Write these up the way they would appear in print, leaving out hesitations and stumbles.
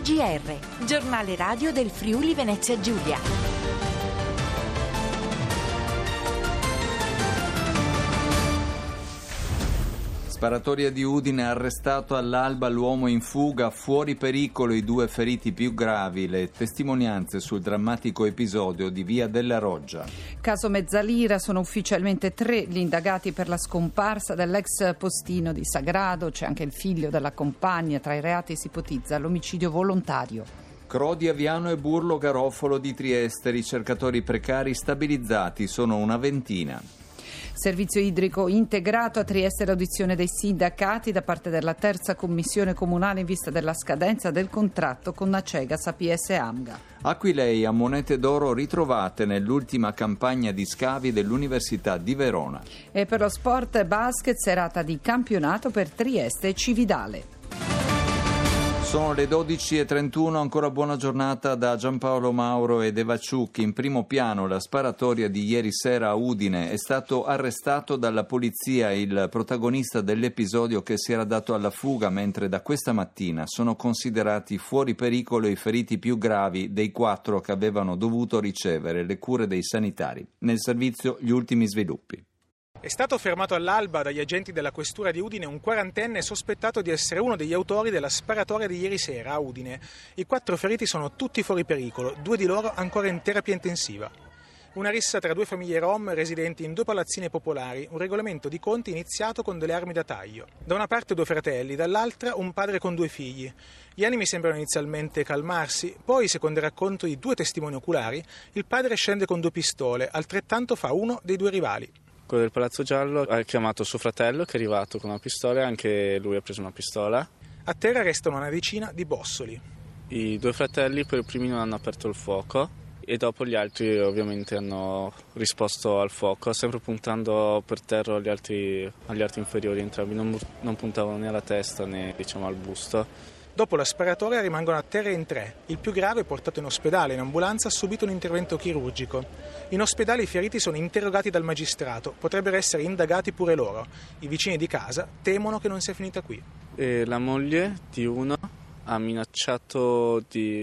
TGR, giornale radio del Friuli Venezia Giulia. Sparatoria di Udine, arrestato all'alba l'uomo in fuga, fuori pericolo i 2 feriti più gravi, le testimonianze sul drammatico episodio di Via della Roggia. Caso Mezzalira, sono ufficialmente 3 gli indagati per la scomparsa dell'ex postino di Sagrado, c'è anche il figlio della compagna, tra i reati si ipotizza l'omicidio volontario. Crodi, Aviano e Burlo Garofalo di Trieste, ricercatori precari stabilizzati, sono una ventina. Servizio idrico integrato a Trieste, l'audizione dei sindacati da parte della terza commissione comunale in vista della scadenza del contratto con Acegas, APS e Amga. Aquileia, monete d'oro ritrovate nell'ultima campagna di scavi dell'Università di Verona. E per lo sport basket, serata di campionato per Trieste e Cividale. Sono le 12:31, ancora buona giornata da Giampaolo Mauro ed Eva Ciucchi. In primo piano la sparatoria di ieri sera a Udine. È stato arrestato dalla polizia il protagonista dell'episodio che si era dato alla fuga, mentre da questa mattina sono considerati fuori pericolo i feriti più gravi dei 4 che avevano dovuto ricevere le cure dei sanitari. Nel servizio gli ultimi sviluppi. È stato fermato all'alba dagli agenti della questura di Udine un 40enne sospettato di essere uno degli autori della sparatoria di ieri sera a Udine. I 4 feriti sono tutti fuori pericolo, 2 di loro ancora in terapia intensiva. Una rissa tra 2 famiglie rom residenti in 2 palazzine popolari, un regolamento di conti iniziato con delle armi da taglio. Da una parte 2 fratelli, dall'altra un padre con 2 figli. Gli animi sembrano inizialmente calmarsi, poi, secondo il racconto di 2 testimoni oculari, il padre scende con 2 pistole, altrettanto fa uno dei 2 rivali. Quello del Palazzo Giallo ha chiamato suo fratello che è arrivato con una pistola e anche lui ha preso una pistola. A terra restano una decina di bossoli. I 2 fratelli per primi non hanno aperto il fuoco e dopo gli altri ovviamente hanno risposto al fuoco, sempre puntando per terra agli altri inferiori entrambi, non puntavano né alla testa né al busto. Dopo la sparatoria rimangono a terra in 3. Il più grave, portato in ospedale in ambulanza, ha subito un intervento chirurgico. In ospedale i feriti sono interrogati dal magistrato, potrebbero essere indagati pure loro. I vicini di casa temono che non sia finita qui. E la moglie di uno ha minacciato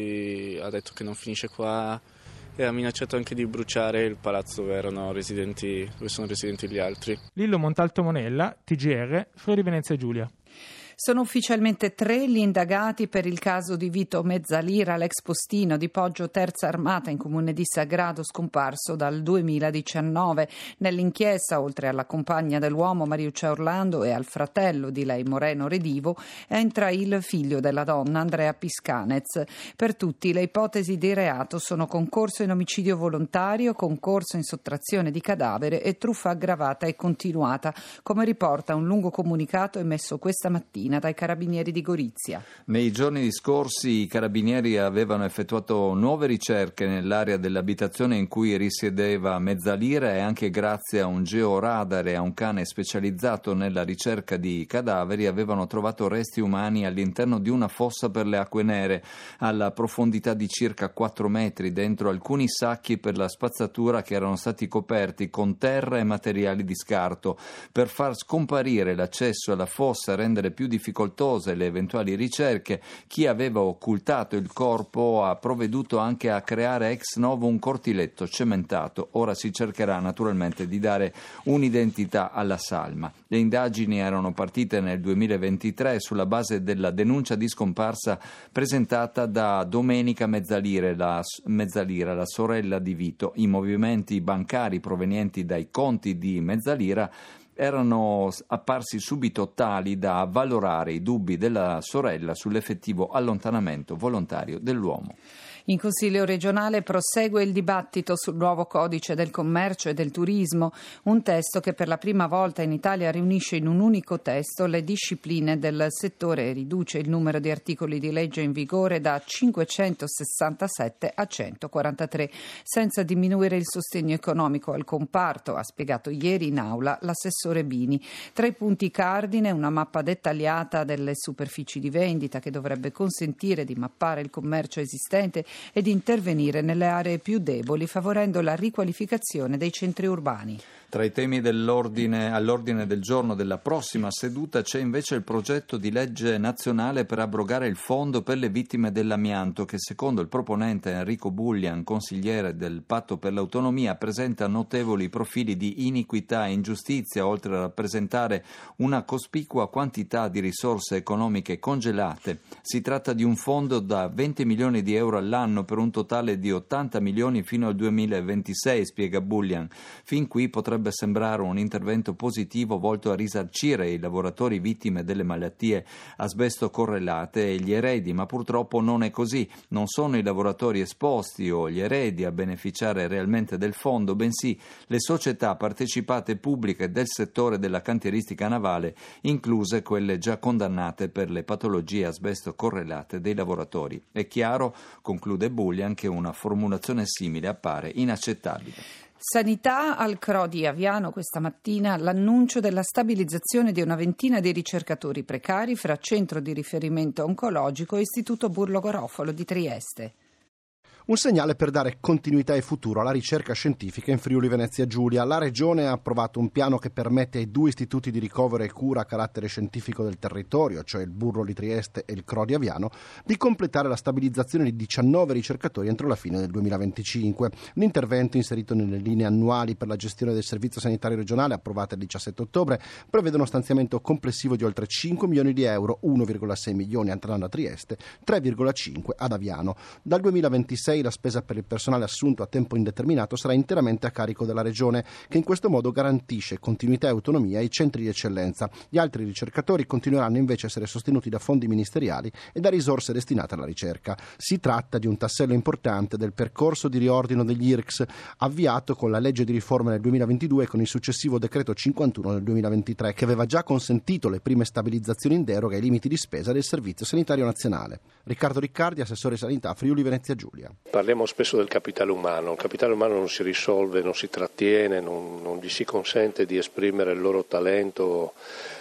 ha detto che non finisce qua e ha minacciato anche di bruciare il palazzo dove sono residenti gli altri. Lillo Montalto Monella, TGR, Friuli Venezia Giulia. Sono ufficialmente 3 gli indagati per il caso di Vito Mezzalira, l'ex postino di Poggio Terza Armata in comune di Sagrado, scomparso dal 2019. Nell'inchiesta, oltre alla compagna dell'uomo Mariuccia Orlando e al fratello di lei Moreno Redivo, entra il figlio della donna Andrea Piscanez. Per tutti le ipotesi di reato sono concorso in omicidio volontario, concorso in sottrazione di cadavere e truffa aggravata e continuata, come riporta un lungo comunicato emesso questa mattina dai carabinieri di Gorizia. Nei giorni scorsi i carabinieri avevano effettuato nuove ricerche nell'area dell'abitazione in cui risiedeva Mezzalira e anche grazie a un georadar e a un cane specializzato nella ricerca di cadaveri avevano trovato resti umani all'interno di una fossa per le acque nere alla profondità di circa 4 metri, dentro alcuni sacchi per la spazzatura che erano stati coperti con terra e materiali di scarto. Per far scomparire l'accesso alla fossa e rendere più difficoltose le eventuali ricerche, chi aveva occultato il corpo ha provveduto anche a creare ex novo un cortiletto cementato. Ora si cercherà naturalmente di dare un'identità alla salma. Le indagini erano partite nel 2023 sulla base della denuncia di scomparsa presentata da Domenica Mezzalira, la sorella di Vito. I movimenti bancari provenienti dai conti di Mezzalira erano apparsi subito tali da avvalorare i dubbi della sorella sull'effettivo allontanamento volontario dell'uomo. In Consiglio regionale prosegue il dibattito sul nuovo codice del commercio e del turismo, un testo che per la prima volta in Italia riunisce in un unico testo le discipline del settore e riduce il numero di articoli di legge in vigore da 567 a 143, senza diminuire il sostegno economico al comparto, ha spiegato ieri in aula l'assessore Bini. Tra i punti cardine una mappa dettagliata delle superfici di vendita che dovrebbe consentire di mappare il commercio esistente e di intervenire nelle aree più deboli, favorendo la riqualificazione dei centri urbani. Tra i temi all'ordine del giorno della prossima seduta c'è invece il progetto di legge nazionale per abrogare il fondo per le vittime dell'amianto che, secondo il proponente Enrico Bullian, consigliere del Patto per l'Autonomia, presenta notevoli profili di iniquità e ingiustizia, oltre a rappresentare una cospicua quantità di risorse economiche congelate. Si tratta di un fondo da 20 milioni di euro all'anno per un totale di 80 milioni fino al 2026, spiega Bullian. Fin qui potrebbe sembrare un intervento positivo volto a risarcire i lavoratori vittime delle malattie asbesto correlate e gli eredi, ma purtroppo non è così. Non sono i lavoratori esposti o gli eredi a beneficiare realmente del fondo, bensì le società partecipate pubbliche del settore della cantieristica navale, incluse quelle già condannate per le patologie asbesto correlate dei lavoratori. È chiaro, conclude Bullian, che una formulazione simile appare inaccettabile. Sanità al CRO di Aviano questa mattina l'annuncio della stabilizzazione di una ventina di ricercatori precari fra centro di riferimento oncologico e Istituto Burlo Garofalo di Trieste. Un segnale per dare continuità e futuro alla ricerca scientifica in Friuli Venezia Giulia. La Regione ha approvato un piano che permette ai 2 istituti di ricovero e cura a carattere scientifico del territorio, cioè il Burlo di Trieste e il CRO di Aviano, di completare la stabilizzazione di 19 ricercatori entro la fine del 2025. L'intervento, inserito nelle linee annuali per la gestione del servizio sanitario regionale approvate il 17 ottobre, prevede uno stanziamento complessivo di oltre 5 milioni di euro, 1,6 milioni andranno a Trieste, 3,5 ad Aviano. Dal 2026 la spesa per il personale assunto a tempo indeterminato sarà interamente a carico della Regione, che in questo modo garantisce continuità e autonomia ai centri di eccellenza. Gli altri ricercatori continueranno invece a essere sostenuti da fondi ministeriali e da risorse destinate alla ricerca. Si tratta di un tassello importante del percorso di riordino degli IRCS, avviato con la legge di riforma nel 2022 e con il successivo decreto 51 del 2023, che aveva già consentito le prime stabilizzazioni in deroga ai limiti di spesa del Servizio Sanitario Nazionale. Riccardo Riccardi, assessore sanità, Friuli Venezia Giulia. Parliamo spesso del capitale umano. Il capitale umano non si risolve, non si trattiene, non gli si consente di esprimere il loro talento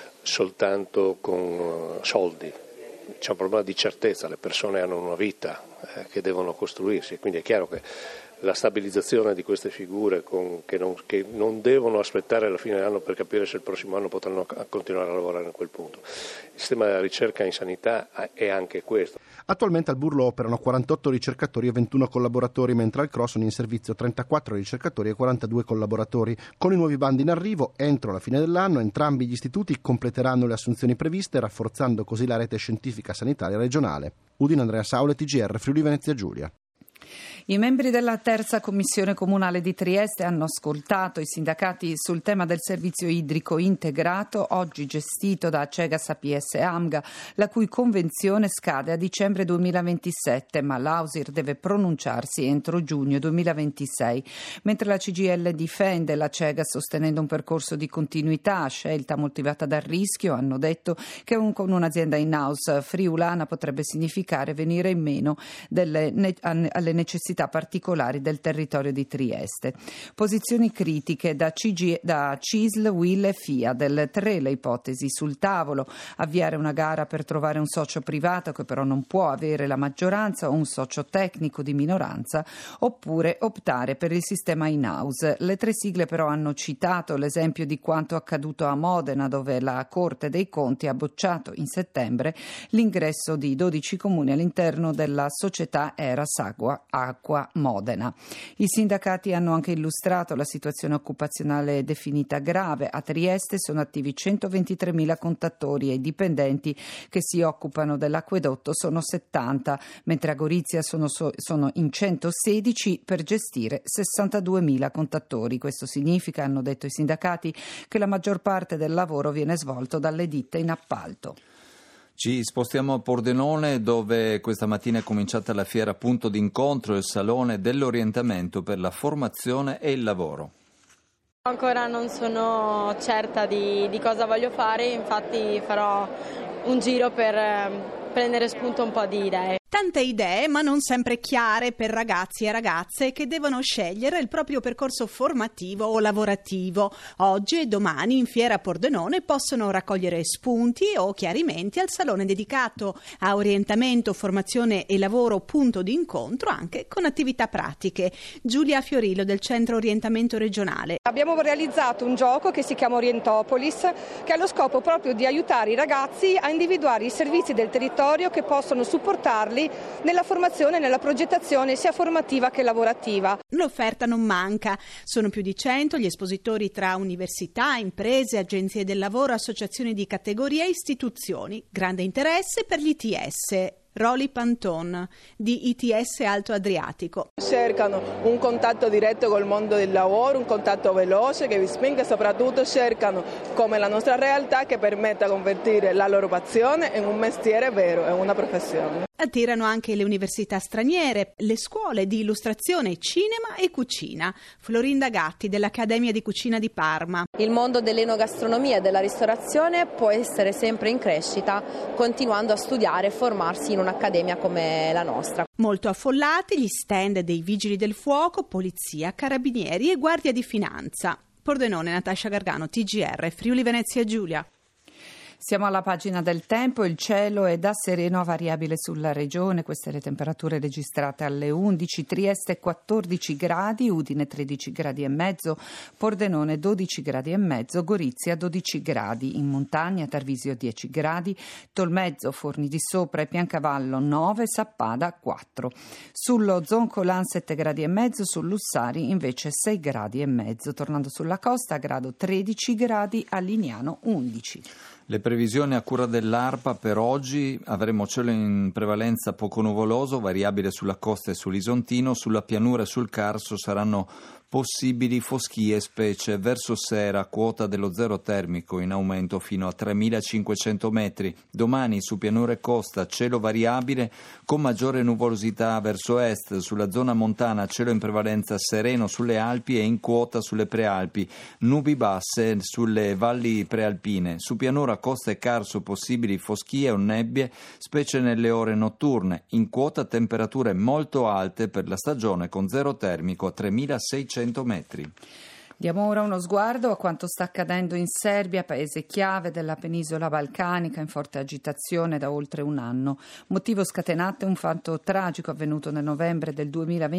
soltanto con soldi. C'è un problema di certezza, le persone hanno una vita che devono costruirsi, quindi è chiaro che la stabilizzazione di queste figure che non devono aspettare la fine dell'anno per capire se il prossimo anno potranno continuare a lavorare a quel punto. Il sistema della ricerca in sanità è anche questo. Attualmente al Burlo operano 48 ricercatori e 21 collaboratori, mentre al CRO sono in servizio 34 ricercatori e 42 collaboratori. Con i nuovi bandi in arrivo, entro la fine dell'anno, entrambi gli istituti completeranno le assunzioni previste, rafforzando così la rete scientifica sanitaria regionale. Udine Andrea Saule, TGR, Friuli Venezia Giulia. I membri della terza commissione comunale di Trieste hanno ascoltato i sindacati sul tema del servizio idrico integrato, oggi gestito da Cegas APS Amga, la cui convenzione scade a dicembre 2027, ma l'Ausir deve pronunciarsi entro giugno 2026. Mentre la CGIL difende la Cegas sostenendo un percorso di continuità, scelta motivata dal rischio, hanno detto che con un'azienda in-house friulana potrebbe significare venire in meno alle necessità particolari del territorio di Trieste. Posizioni critiche da CISL, UIL e FIA. Delle 3 le ipotesi sul tavolo: avviare una gara per trovare un socio privato che però non può avere la maggioranza o un socio tecnico di minoranza, oppure optare per il sistema in-house. Le 3 sigle però hanno citato l'esempio di quanto accaduto a Modena, dove la Corte dei Conti ha bocciato in settembre l'ingresso di 12 comuni all'interno della società Eras Acqua Modena. I sindacati hanno anche illustrato la situazione occupazionale definita grave. A Trieste sono attivi 123.000 contatori e i dipendenti che si occupano dell'acquedotto sono 70, mentre a Gorizia sono in 116 per gestire 62.000 contatori. Questo significa, hanno detto i sindacati, che la maggior parte del lavoro viene svolto dalle ditte in appalto. Ci spostiamo a Pordenone, dove questa mattina è cominciata la fiera Punto d'incontro, il salone dell'orientamento per la formazione e il lavoro. Ancora non sono certa di cosa voglio fare, infatti farò un giro per prendere spunto un po' di idee. Tante idee, ma non sempre chiare per ragazzi e ragazze che devono scegliere il proprio percorso formativo o lavorativo. Oggi e domani in Fiera Pordenone possono raccogliere spunti o chiarimenti al salone dedicato a orientamento, formazione e lavoro, punto di incontro anche con attività pratiche. Giulia Fiorillo del Centro Orientamento Regionale. Abbiamo realizzato un gioco che si chiama Orientopolis, che ha lo scopo proprio di aiutare i ragazzi a individuare i servizi del territorio che possono supportarli nella formazione e nella progettazione sia formativa che lavorativa. L'offerta non manca, sono più di 100 gli espositori tra università, imprese, agenzie del lavoro, associazioni di categoria e istituzioni. Grande interesse per gli ITS. Roli Panton di ITS Alto Adriatico. Cercano un contatto diretto col mondo del lavoro, un contatto veloce che vi spinga, e soprattutto cercano, come la nostra realtà, che permetta di convertire la loro passione in un mestiere vero, in una professione. Attirano anche le università straniere, le scuole di illustrazione, cinema e cucina. Florinda Gatti dell'Accademia di Cucina di Parma. Il mondo dell'enogastronomia e della ristorazione può essere sempre in crescita, continuando a studiare e formarsi in un'accademia come la nostra. Molto affollati gli stand dei Vigili del Fuoco, Polizia, Carabinieri e Guardia di Finanza. Pordenone, Natascia Gargano, TGR, Friuli Venezia Giulia. Siamo alla pagina del tempo, il cielo è da sereno a variabile sulla regione, queste le temperature registrate alle 11, Trieste 14 gradi, Udine 13 gradi e mezzo, Pordenone 12 gradi e mezzo, Gorizia 12 gradi, in montagna Tarvisio 10 gradi, Tolmezzo, Forni di Sopra e Piancavallo 9, Sappada 4. Sullo Zoncolan 7 gradi e mezzo, sul Lussari invece 6 gradi e mezzo, tornando sulla costa a grado 13 gradi, a Lignano 11. Le previsioni a cura dell'ARPA per oggi: avremo cielo in prevalenza poco nuvoloso, variabile sulla costa e sull'Isontino, sulla pianura e sul Carso saranno possibili foschie, specie verso sera, quota dello zero termico in aumento fino a 3.500 metri. Domani su pianura e costa cielo variabile con maggiore nuvolosità verso est, sulla zona montana cielo in prevalenza sereno sulle Alpi e in quota sulle prealpi, nubi basse sulle valli prealpine. Su pianura, costa e Carso possibili foschie o nebbie, specie nelle ore notturne. In quota temperature molto alte per la stagione con zero termico a 3.600 metri. Diamo ora uno sguardo a quanto sta accadendo in Serbia, paese chiave della penisola balcanica in forte agitazione da oltre un anno. Motivo scatenato è un fatto tragico avvenuto nel novembre del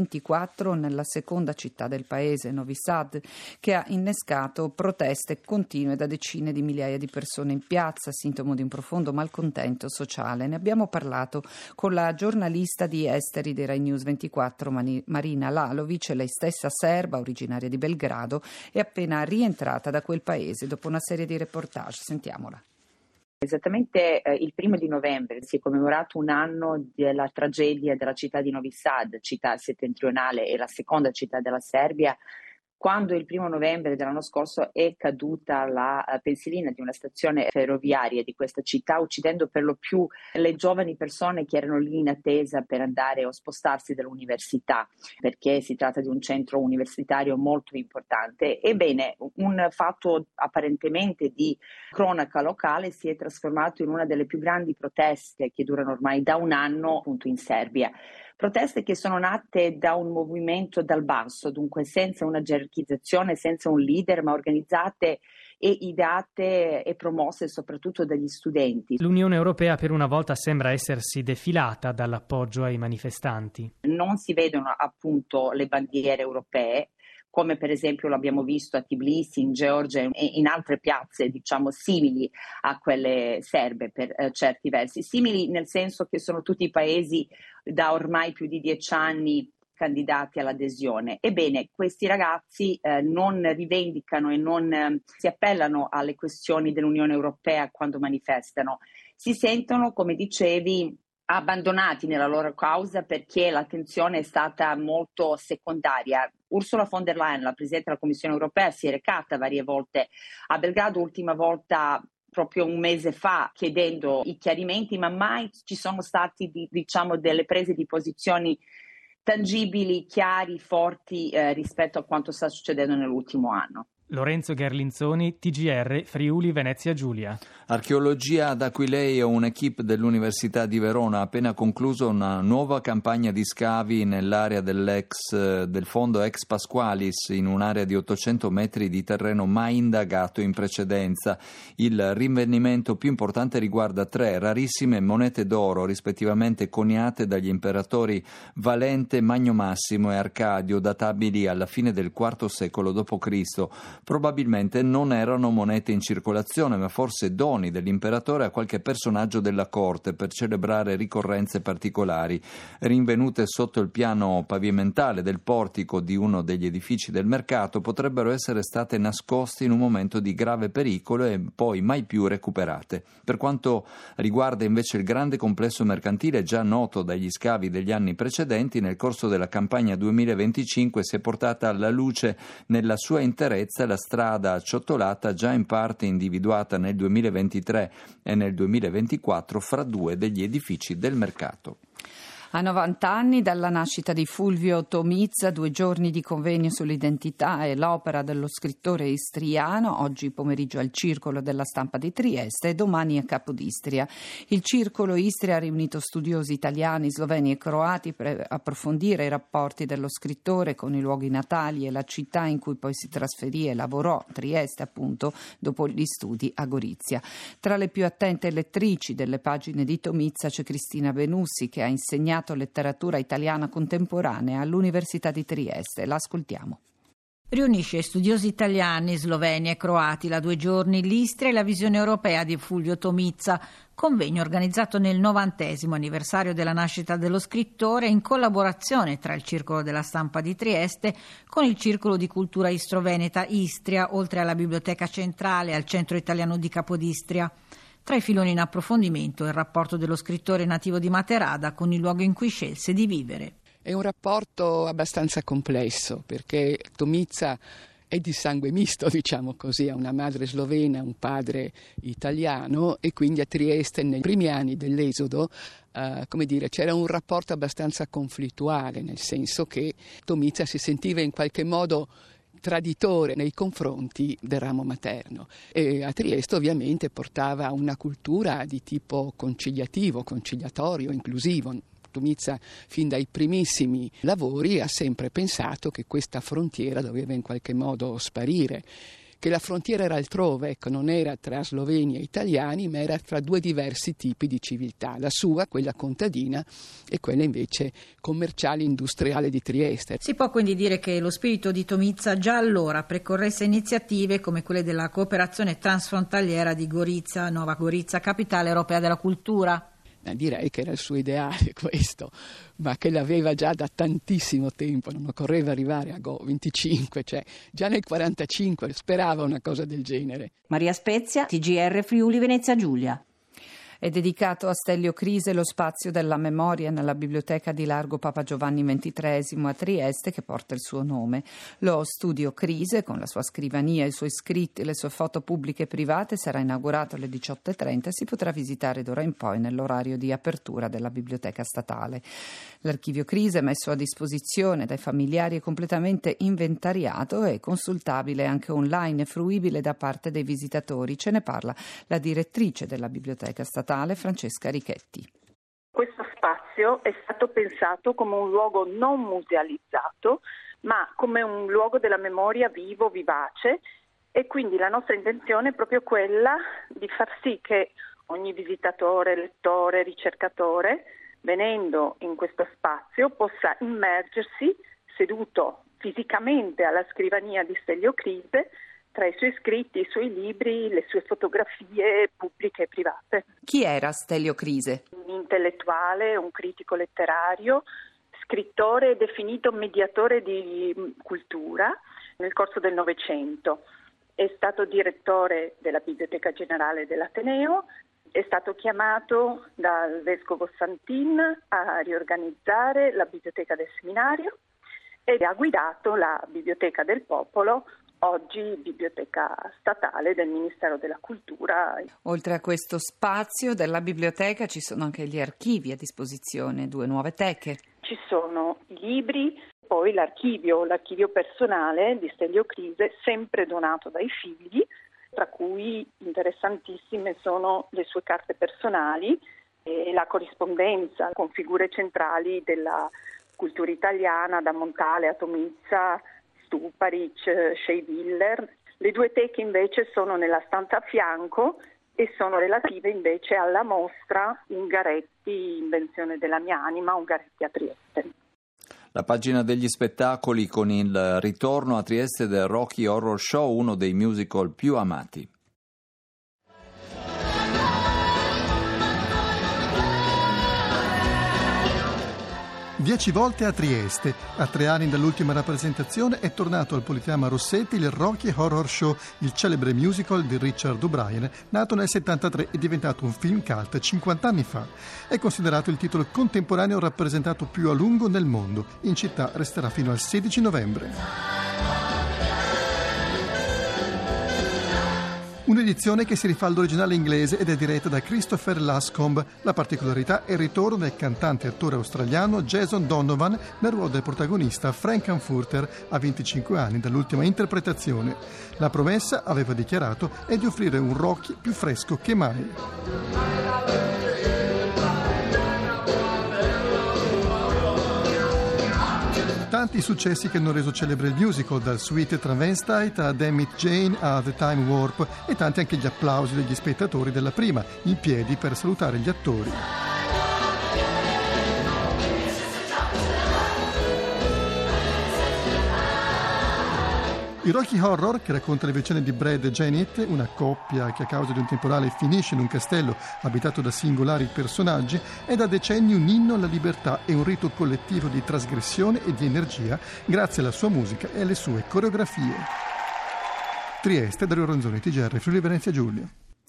2024 nella seconda città del paese, Novi Sad, che ha innescato proteste continue da decine di migliaia di persone in piazza, sintomo di un profondo malcontento sociale. Ne abbiamo parlato con la giornalista di esteri di Rai News 24, Marina Lalovic, lei stessa serba, originaria di Belgrado, è appena rientrata da quel paese dopo una serie di reportage. Sentiamola. Esattamente il 1 novembre si è commemorato un anno della tragedia della città di Novi Sad, città settentrionale e la seconda città della Serbia, quando il 1 novembre dell'anno scorso è caduta la pensilina di una stazione ferroviaria di questa città, uccidendo per lo più le giovani persone che erano lì in attesa per andare o spostarsi dall'università, perché si tratta di un centro universitario molto importante. Ebbene, un fatto apparentemente di cronaca locale si è trasformato in una delle più grandi proteste che durano ormai da un anno appunto in Serbia. Proteste che sono nate da un movimento dal basso, dunque senza una gerarchizzazione, senza un leader, ma organizzate e ideate e promosse soprattutto dagli studenti. L'Unione Europea per una volta sembra essersi defilata dall'appoggio ai manifestanti. Non si vedono appunto le bandiere europee, come per esempio l'abbiamo visto a Tbilisi, in Georgia e in altre piazze, diciamo, simili a quelle serbe per certi versi. Simili nel senso che sono tutti paesi da ormai più di 10 anni candidati all'adesione. Ebbene, questi ragazzi non rivendicano e non si appellano alle questioni dell'Unione Europea quando manifestano. Si sentono, come dicevi, abbandonati nella loro causa perché l'attenzione è stata molto secondaria. Ursula von der Leyen, la Presidente della Commissione Europea, si è recata varie volte a Belgrado, ultima volta proprio un mese fa, chiedendo i chiarimenti, ma mai ci sono stati delle prese di posizioni tangibili, chiari, forti rispetto a quanto sta succedendo nell'ultimo anno. Lorenzo Gherlinzoni, TGR, Friuli Venezia Giulia. Archeologia ad Aquileia, un'equipe dell'Università di Verona ha appena concluso una nuova campagna di scavi nell'area del fondo ex Pasqualis, in un'area di 800 metri di terreno mai indagato in precedenza. Il rinvenimento più importante riguarda 3 rarissime monete d'oro, rispettivamente coniate dagli imperatori Valente, Magno Massimo e Arcadio, databili alla fine del IV secolo d.C. Probabilmente non erano monete in circolazione, ma forse doni dell'imperatore a qualche personaggio della corte per celebrare ricorrenze particolari. Rinvenute sotto il piano pavimentale del portico di uno degli edifici del mercato, potrebbero essere state nascoste in un momento di grave pericolo e poi mai più recuperate. Per quanto riguarda invece il grande complesso mercantile già noto dagli scavi degli anni precedenti, nel corso della campagna 2025 si è portata alla luce nella sua interezza la strada acciottolata già in parte individuata nel 2023 e nel 2024 fra 2 degli edifici del mercato. A 90 anni dalla nascita di Fulvio Tomizza, 2 giorni di convegno sull'identità e l'opera dello scrittore istriano, oggi pomeriggio al Circolo della Stampa di Trieste e domani a Capodistria. Il Circolo Istria ha riunito studiosi italiani, sloveni e croati per approfondire i rapporti dello scrittore con i luoghi natali e la città in cui poi si trasferì e lavorò, Trieste appunto, dopo gli studi a Gorizia. Tra le più attente lettrici delle pagine di Tomizza c'è Cristina Benussi, che ha insegnato letteratura italiana contemporanea all'Università di Trieste. L'ascoltiamo. Riunisce studiosi italiani, sloveni e croati la 2 giorni l'Istria e la visione europea di Fulvio Tomizza, convegno organizzato nel 90° anniversario della nascita dello scrittore in collaborazione tra il Circolo della Stampa di Trieste con il Circolo di Cultura Istro-Veneta Istria, oltre alla Biblioteca Centrale e al Centro Italiano di Capodistria. Tra i filoni in approfondimento il rapporto dello scrittore nativo di Materada con il luogo in cui scelse di vivere. È un rapporto abbastanza complesso perché Tomizza è di sangue misto, diciamo così, ha una madre slovena, un padre italiano e quindi a Trieste nei primi anni dell'esodo c'era un rapporto abbastanza conflittuale, nel senso che Tomizza si sentiva in qualche modo traditore nei confronti del ramo materno e a Trieste ovviamente portava una cultura di tipo conciliatorio, inclusivo. Tomizza fin dai primissimi lavori ha sempre pensato che questa frontiera doveva in qualche modo sparire, che la frontiera era altrove, non era tra sloveni e italiani, ma era tra 2 diversi tipi di civiltà, la sua, quella contadina, e quella invece commerciale industriale di Trieste. Si può quindi dire che lo spirito di Tomizza già allora precorresse iniziative come quelle della cooperazione transfrontaliera di Gorizia, Nova Gorizia, capitale europea della cultura. Direi che era il suo ideale questo, ma che l'aveva già da tantissimo tempo, non occorreva arrivare a 25, cioè già nel 45 sperava una cosa del genere. Maria Spezia, TGR Friuli Venezia Giulia. È dedicato a Stelio Crise lo spazio della memoria nella biblioteca di Largo Papa Giovanni XXIII a Trieste, che porta il suo nome. Lo studio Crise, con la sua scrivania, i suoi scritti e le sue foto pubbliche e private, sarà inaugurato alle 18:30 e si potrà visitare d'ora in poi nell'orario di apertura della biblioteca statale. L'archivio Crise, messo a disposizione dai familiari, è completamente inventariato e consultabile anche online e fruibile da parte dei visitatori. Ce ne parla la direttrice della biblioteca statale, Francesca Richetti. Questo spazio è stato pensato come un luogo non musealizzato, ma come un luogo della memoria vivo, vivace, e quindi la nostra intenzione è proprio quella di far sì che ogni visitatore, lettore, ricercatore, venendo in questo spazio, possa immergersi seduto fisicamente alla scrivania di Stelio Crise, tra i suoi scritti, i suoi libri, le sue fotografie pubbliche e private. Chi era Stelio Crise? Un intellettuale, un critico letterario, scrittore definito mediatore di cultura nel corso del Novecento. È stato direttore della Biblioteca Generale dell'Ateneo, è stato chiamato dal Vescovo Santin a riorganizzare la Biblioteca del Seminario e ha guidato la Biblioteca del Popolo, oggi biblioteca statale del Ministero della Cultura. Oltre a questo spazio della biblioteca ci sono anche gli archivi a disposizione, 2 nuove teche. Ci sono i libri poi l'archivio personale di Stelio Crise, sempre donato dai figli, tra cui interessantissime sono le sue carte personali e la corrispondenza con figure centrali della cultura italiana, da Montale a Tomizza, Stuparic, Scheibiller. Le 2 teche invece sono nella stanza a fianco e sono relative invece alla mostra Ungaretti, invenzione della mia anima, Ungaretti a Trieste. La pagina degli spettacoli con il ritorno a Trieste del Rocky Horror Show, uno dei musical più amati. Dieci volte a Trieste. A 3 anni dall'ultima rappresentazione è tornato al Politeama Rossetti il Rocky Horror Show, il celebre musical di Richard O'Brien, nato nel 1973 e diventato un film cult 50 anni fa. È considerato il titolo contemporaneo rappresentato più a lungo nel mondo. In città resterà fino al 16 novembre. Un'edizione che si rifà all'originale inglese ed è diretta da Christopher Lascombe. La particolarità è il ritorno del cantante e attore australiano Jason Donovan nel ruolo del protagonista Frankenfurter, a 25 anni dall'ultima interpretazione. La promessa, aveva dichiarato, è di offrire un Rocky più fresco che mai. Tanti successi che hanno reso celebre il musical, dal Sweet Transvestite a Damn It Jane a The Time Warp, e tanti anche gli applausi degli spettatori della prima, in piedi per salutare gli attori. Il Rocky Horror, che racconta le vicende di Brad e Janet, una coppia che a causa di un temporale finisce in un castello abitato da singolari personaggi, è da decenni un inno alla libertà e un rito collettivo di trasgressione e di energia grazie alla sua musica e alle sue coreografie. Trieste, Dario Ronzoni, TGR, Friuli Venezia Giulia.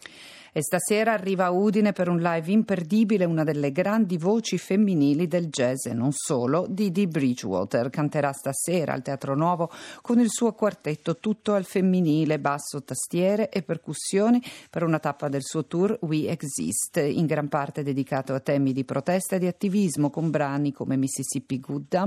E stasera arriva a Udine per un live imperdibile una delle grandi voci femminili del jazz e non solo, Dee Bridgewater. Canterà stasera al Teatro Nuovo con il suo quartetto tutto al femminile, basso, tastiere e percussioni, per una tappa del suo tour We Exist, in gran parte dedicato a temi di protesta e di attivismo, con brani come Mississippi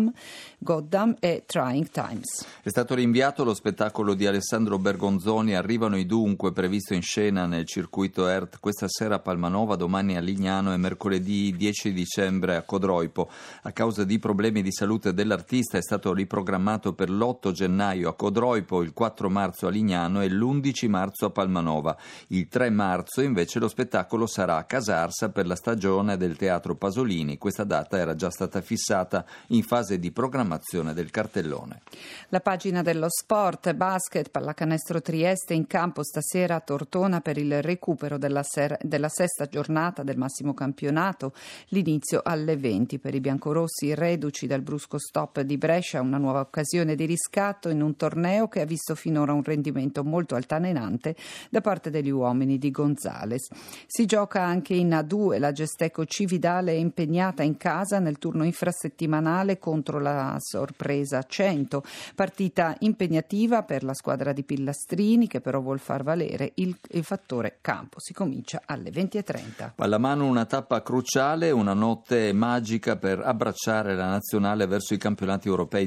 Goddam e Trying Times. È stato rinviato lo spettacolo di Alessandro Bergonzoni, Arrivano i Dunque, previsto in scena nel circuito questa sera a Palmanova, domani a Lignano e mercoledì 10 dicembre a Codroipo. A causa di problemi di salute dell'artista è stato riprogrammato per l'8 gennaio a Codroipo, il 4 marzo a Lignano e l'11 marzo a Palmanova. Il 3 marzo invece lo spettacolo sarà a Casarsa per la stagione del Teatro Pasolini. Questa data era già stata fissata in fase di programmazione del cartellone. La pagina dello sport, basket, pallacanestro Trieste in campo stasera a Tortona per il recupero della sesta giornata del massimo campionato, l'inizio alle 20 per i biancorossi reduci dal brusco stop di Brescia, una nuova occasione di riscatto in un torneo che ha visto finora un rendimento molto altalenante da parte degli uomini di Gonzales. Si gioca anche in A2, la Gesteco Cividale è impegnata in casa nel turno infrasettimanale contro la Sorpresa 100, partita impegnativa per la squadra di Pillastrini che però vuol far valere il fattore campo. Si comincia alle 20:30. Pallamano, una tappa cruciale, una notte magica per abbracciare la nazionale verso i campionati europei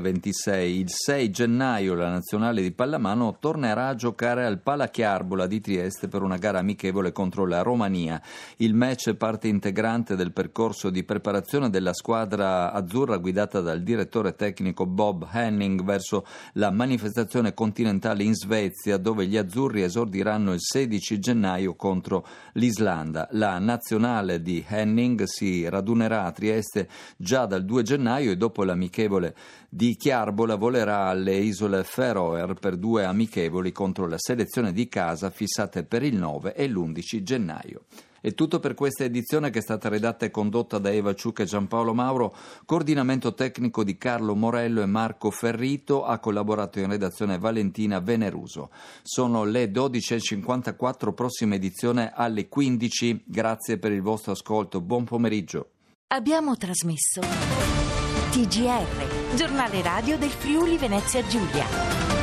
2026. Il 6 gennaio la nazionale di pallamano tornerà a giocare al Palachiarbola di Trieste per una gara amichevole contro la Romania. Il match è parte integrante del percorso di preparazione della squadra azzurra guidata dal direttore tecnico Bob Henning verso la manifestazione continentale in Svezia, dove gli azzurri esordiranno il 16 gennaio contro l'Islanda. La nazionale di Henning si radunerà a Trieste già dal 2 gennaio e dopo l'amichevole di Chiarbola volerà alle isole Feroe per 2 amichevoli contro la selezione di casa fissate per il 9 e l'11 gennaio. È tutto per questa edizione, che è stata redatta e condotta da Eva Ciucca e Giampaolo Mauro, coordinamento tecnico di Carlo Morello e Marco Ferrito, ha collaborato in redazione Valentina Veneruso. Sono le 12:54, prossima edizione alle 15. Grazie per il vostro ascolto, buon pomeriggio. Abbiamo trasmesso TGR, giornale radio del Friuli Venezia Giulia.